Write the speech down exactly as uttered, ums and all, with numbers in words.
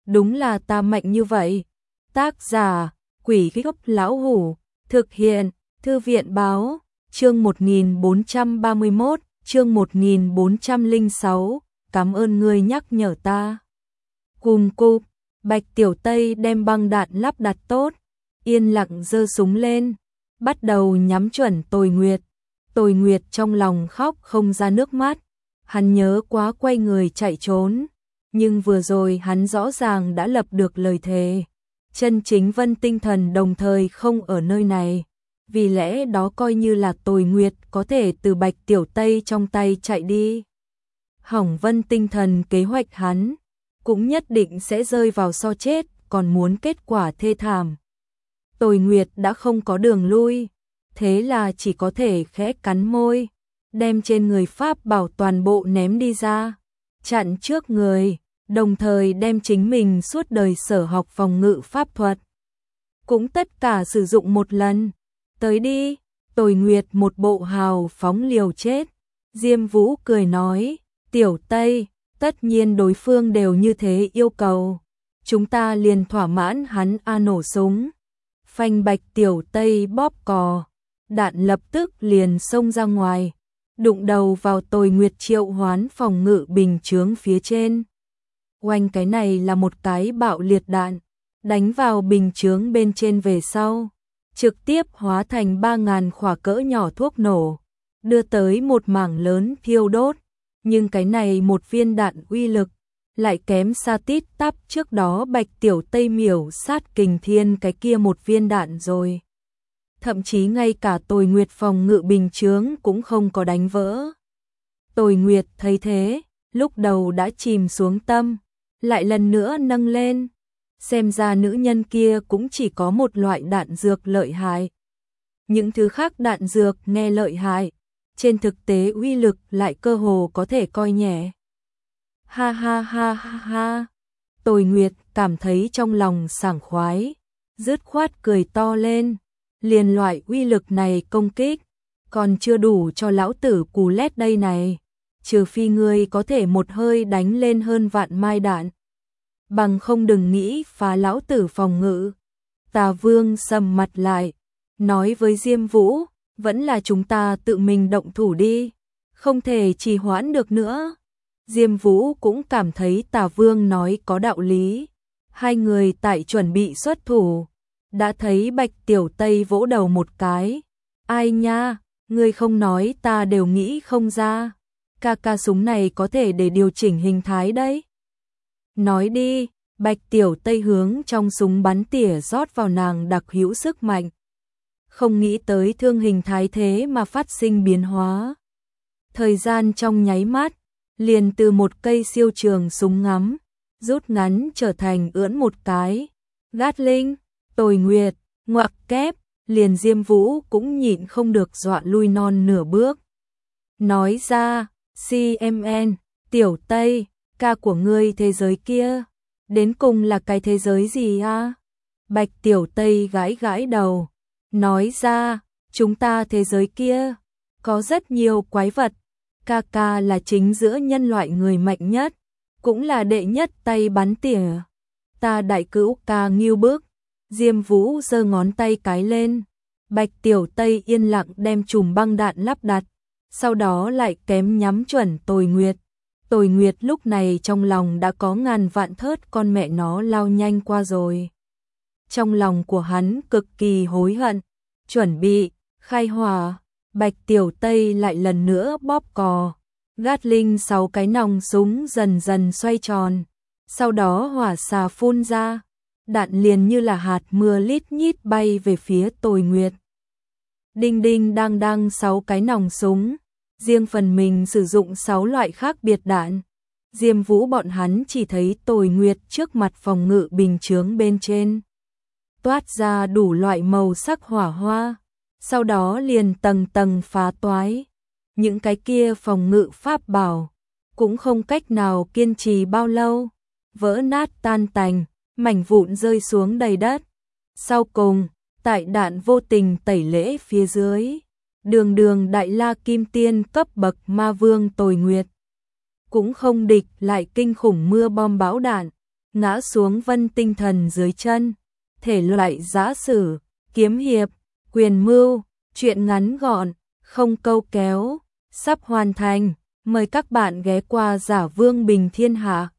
đúng là ta mạnh như vậy. Tác giả, Quỷ Gốc Lão Hủ, thực hiện, Thư viện Báo, chương một nghìn bốn trăm ba mươi mốt, chương một nghìn bốn trăm lẻ sáu, cảm ơn ngươi nhắc nhở ta. Cùng cụp, Bạch Tiểu Tây đem băng đạn lắp đặt tốt, yên lặng giơ súng lên, bắt đầu nhắm chuẩn Tồi Nguyệt. Tồi Nguyệt trong lòng khóc không ra nước mắt, hắn nhớ quá quay người chạy trốn, nhưng vừa rồi hắn rõ ràng đã lập được lời thề. Chân chính Vân Tinh Thần đồng thời không ở nơi này, vì lẽ đó coi như là Tồi Nguyệt có thể từ Bạch Tiểu Tây trong tay chạy đi. Hỏng Vân Tinh Thần kế hoạch hắn, cũng nhất định sẽ rơi vào so chết, còn muốn kết quả thê thảm. Tồi Nguyệt đã không có đường lui, thế là chỉ có thể khẽ cắn môi, đem trên người pháp bảo toàn bộ ném đi ra, chặn trước người, đồng thời đem chính mình suốt đời sở học phòng ngự pháp thuật cũng tất cả sử dụng một lần. Tới đi, Tồi Nguyệt một bộ hào phóng liều chết. Diêm Vũ cười nói, Tiểu Tây, tất nhiên đối phương đều như thế yêu cầu, chúng ta liền thỏa mãn hắn a nổ súng. Phanh, Bạch Tiểu Tây bóp cò, đạn lập tức liền xông ra ngoài, đụng đầu vào Tồi Nguyệt triệu hoán phòng ngự bình chướng phía trên. Oanh, cái này là một cái bạo liệt đạn, đánh vào bình chướng bên trên về sau, trực tiếp hóa thành ba ngàn khỏa cỡ nhỏ thuốc nổ, đưa tới một mảng lớn thiêu đốt. Nhưng cái này một viên đạn uy lực lại kém xa tít tắp trước đó Bạch Tiểu Tây miểu sát Kình Thiên cái kia một viên đạn rồi. Thậm chí ngay cả Tồi Nguyệt phòng ngự bình chướng cũng không có đánh vỡ. Tồi Nguyệt thấy thế, lúc đầu đã chìm xuống tâm, lại lần nữa nâng lên. Xem ra nữ nhân kia cũng chỉ có một loại đạn dược lợi hại. Những thứ khác đạn dược nghe lợi hại, trên thực tế uy lực lại cơ hồ có thể coi nhẹ. Ha ha ha ha ha. Tồi Nguyệt cảm thấy trong lòng sảng khoái, dứt khoát cười to lên. Liền loại uy lực này công kích, còn chưa đủ cho lão tử cù lét đây này. Trừ phi ngươi có thể một hơi đánh lên hơn vạn mai đạn, bằng không đừng nghĩ phá lão tử phòng ngự. Tà Vương sầm mặt lại, nói với Diêm Vũ, vẫn là chúng ta tự mình động thủ đi, không thể trì hoãn được nữa. Diêm Vũ cũng cảm thấy Tà Vương nói có đạo lý. Hai người tại chuẩn bị xuất thủ, đã thấy Bạch Tiểu Tây vỗ đầu một cái. Ai nha, ngươi không nói ta đều nghĩ không ra. Ca ca súng này có thể để điều chỉnh hình thái đấy. Nói đi. Bạch Tiểu Tây hướng trong súng bắn tỉa rót vào nàng đặc hữu sức mạnh. Không nghĩ tới thương hình thái thế mà phát sinh biến hóa. Thời gian trong nháy mắt, liền từ một cây siêu trường súng ngắm, rút ngắn trở thành ưỡn một cái. Gatling, Tồi Nguyệt, ngoặc kép, liền Diêm Vũ cũng nhịn không được dọa lui non nửa bước. Nói ra, xê em en, Tiểu Tây, ca của ngươi thế giới kia, đến cùng là cái thế giới gì a? Bạch Tiểu Tây gãi gãi đầu, nói ra, chúng ta thế giới kia, có rất nhiều quái vật, ca ca là chính giữa nhân loại người mạnh nhất, cũng là đệ nhất tay bắn tỉa. Ta đại cữu ca nghiêu bức. Diêm Vũ giơ ngón tay cái lên, Bạch Tiểu Tây yên lặng đem chùm băng đạn lắp đặt, sau đó lại kém nhắm chuẩn Tồi Nguyệt. Tồi Nguyệt lúc này trong lòng đã có ngàn vạn thớt con mẹ nó lao nhanh qua rồi. Trong lòng của hắn cực kỳ hối hận, chuẩn bị, khai hỏa. Bạch Tiểu Tây lại lần nữa bóp cò. Gatling sáu cái nòng súng dần dần xoay tròn, sau đó hỏa xà phun ra, đạn liền như là hạt mưa lít nhít bay về phía Tồi Nguyệt. Đinh đinh đang đang sáu cái nòng súng, riêng phần mình sử dụng sáu loại khác biệt đạn. Diêm Vũ bọn hắn chỉ thấy Tồi Nguyệt trước mặt phòng ngự bình chướng bên trên toát ra đủ loại màu sắc hỏa hoa, sau đó liền tầng tầng phá toái. Những cái kia phòng ngự pháp bảo cũng không cách nào kiên trì bao lâu, vỡ nát tan tành, mảnh vụn rơi xuống đầy đất. Sau cùng, tại đạn vô tình tẩy lễ phía dưới, đường đường đại la kim tiên cấp bậc ma vương Tồi Nguyệt cũng không địch lại kinh khủng mưa bom bão đạn. ngã xuống vân tinh thần dưới chân. Thể loại giã sử, kiếm hiệp, quyền mưu, truyện ngắn gọn, không câu kéo, sắp hoàn thành. Mời các bạn ghé qua Giả Vương Bình Thiên Hạ.